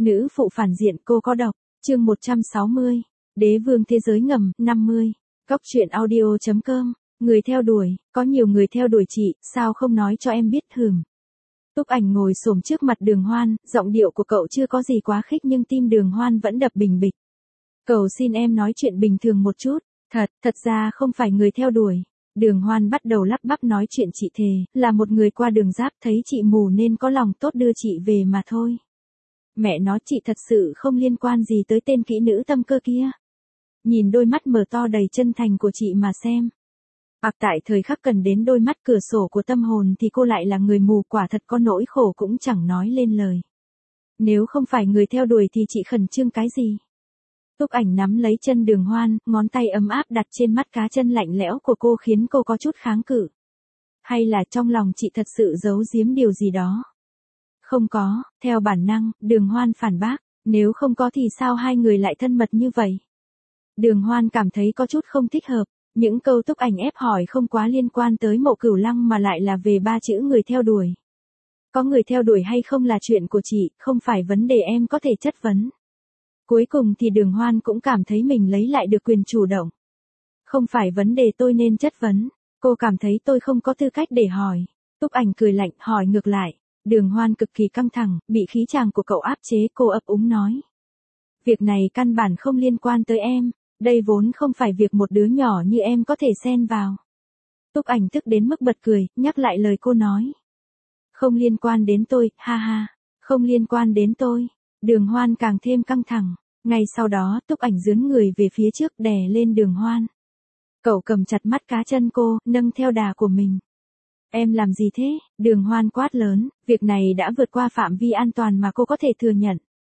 Nữ phụ phản diện cô có độc, chương 160, Đế vương thế giới ngầm, 50, Cóc truyện audio.com, người theo đuổi, có nhiều người theo đuổi chị, sao không nói cho em biết hừm. Túc Ảnh ngồi xổm trước mặt Đường Hoan, giọng điệu của cậu chưa có gì quá khích nhưng tim Đường Hoan vẫn đập bình bịch. Cầu xin em nói chuyện bình thường một chút, thật ra không phải người theo đuổi. Đường Hoan bắt đầu lắp bắp nói chuyện chị thề, là một người qua đường giáp thấy chị mù nên có lòng tốt đưa chị về mà thôi. Mẹ nó chị thật sự không liên quan gì tới tên kỹ nữ tâm cơ kia. Nhìn đôi mắt mở to đầy chân thành của chị mà xem. Tại thời khắc cần đến đôi mắt cửa sổ của tâm hồn thì cô lại là người mù, quả thật có nỗi khổ cũng chẳng nói lên lời. Nếu không phải người theo đuổi thì chị khẩn trương cái gì? Túc Ảnh nắm lấy chân Đường Hoan, ngón tay ấm áp đặt trên mắt cá chân lạnh lẽo của cô khiến cô có chút kháng cự. Hay là trong lòng chị thật sự giấu giếm điều gì đó? Không có, theo bản năng, Đường Hoan phản bác, nếu không có thì sao hai người lại thân mật như vậy? Đường Hoan cảm thấy có chút không thích hợp, những câu Túc Ảnh ép hỏi không quá liên quan tới Mộ Cửu Lăng mà lại là về ba chữ người theo đuổi. Có người theo đuổi hay không là chuyện của chị, không phải vấn đề em có thể chất vấn. Cuối cùng thì Đường Hoan cũng cảm thấy mình lấy lại được quyền chủ động. Không phải vấn đề tôi nên chất vấn, cô cảm thấy tôi không có tư cách để hỏi. Túc Ảnh cười lạnh hỏi ngược lại. Đường Hoan cực kỳ căng thẳng, bị khí chàng của cậu áp chế, cô ấp úng nói. Việc này căn bản không liên quan tới em, đây vốn không phải việc một đứa nhỏ như em có thể xen vào. Túc Ảnh tức đến mức bật cười, nhắc lại lời cô nói. Không liên quan đến tôi, ha ha, không liên quan đến tôi. Đường Hoan càng thêm căng thẳng, ngay sau đó Túc Ảnh dướn người về phía trước đè lên Đường Hoan. Cậu cầm chặt mắt cá chân cô, nâng theo đà của mình. Em làm gì thế? Đường Hoan quát lớn, việc này đã vượt qua phạm vi an toàn mà cô có thể thừa nhận.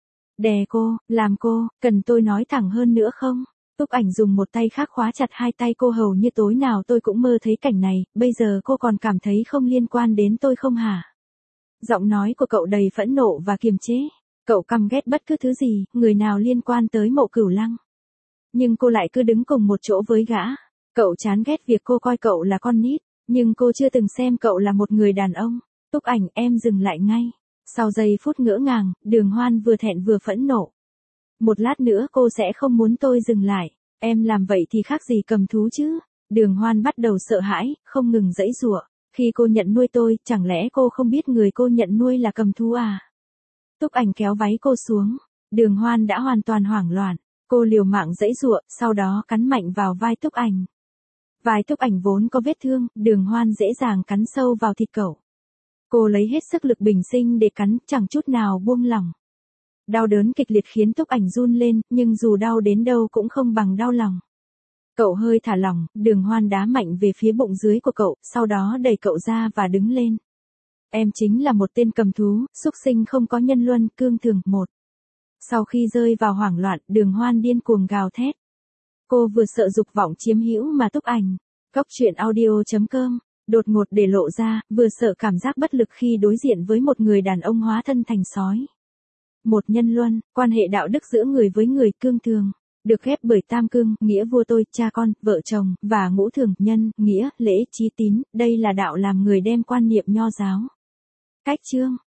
Đè cô, làm cô, cần tôi nói thẳng hơn nữa không? Túc Ảnh dùng một tay khác khóa chặt hai tay cô hầu như tối nào tôi cũng mơ thấy cảnh này, bây giờ cô còn cảm thấy không liên quan đến tôi không hả? Giọng nói của cậu đầy phẫn nộ và kiềm chế. Cậu căm ghét bất cứ thứ gì, người nào liên quan tới Mộ Cửu Lăng. Nhưng cô lại cứ đứng cùng một chỗ với gã. Cậu chán ghét việc cô coi cậu là con nít. Nhưng cô chưa từng xem cậu là một người đàn ông. Túc Ảnh, em dừng lại ngay. Sau giây phút ngỡ ngàng, Đường Hoan vừa thẹn vừa phẫn nộ. Một lát nữa cô sẽ không muốn tôi dừng lại. Em làm vậy thì khác gì cầm thú chứ? Đường Hoan bắt đầu sợ hãi, không ngừng giãy giụa. Khi cô nhận nuôi tôi, chẳng lẽ cô không biết người cô nhận nuôi là cầm thú à? Túc Ảnh kéo váy cô xuống. Đường Hoan đã hoàn toàn hoảng loạn. Cô liều mạng giãy giụa, sau đó cắn mạnh vào vai Túc Ảnh. Vai Túc Ảnh vốn có vết thương, Đường Hoan dễ dàng cắn sâu vào thịt cậu. Cô lấy hết sức lực bình sinh để cắn, chẳng chút nào buông lỏng. Đau đớn kịch liệt khiến Túc Ảnh run lên, nhưng dù đau đến đâu cũng không bằng đau lòng. Cậu hơi thả lỏng, Đường Hoan đá mạnh về phía bụng dưới của cậu, sau đó đẩy cậu ra và đứng lên. Em chính là một tên cầm thú, súc sinh không có nhân luân, cương thường, một. Sau khi rơi vào hoảng loạn, Đường Hoan điên cuồng gào thét. Cô vừa sợ dục vọng chiếm hữu mà Túc Ảnh, Cóc truyện audio.com, đột ngột để lộ ra, vừa sợ cảm giác bất lực khi đối diện với một người đàn ông hóa thân thành sói. Một nhân luân, quan hệ đạo đức giữa người với người, cương thường, được ghép bởi tam cương, nghĩa vua tôi, cha con, vợ chồng, và ngũ thường, nhân, nghĩa, lễ, chí tín, đây là đạo làm người đem quan niệm nho giáo. Cách chương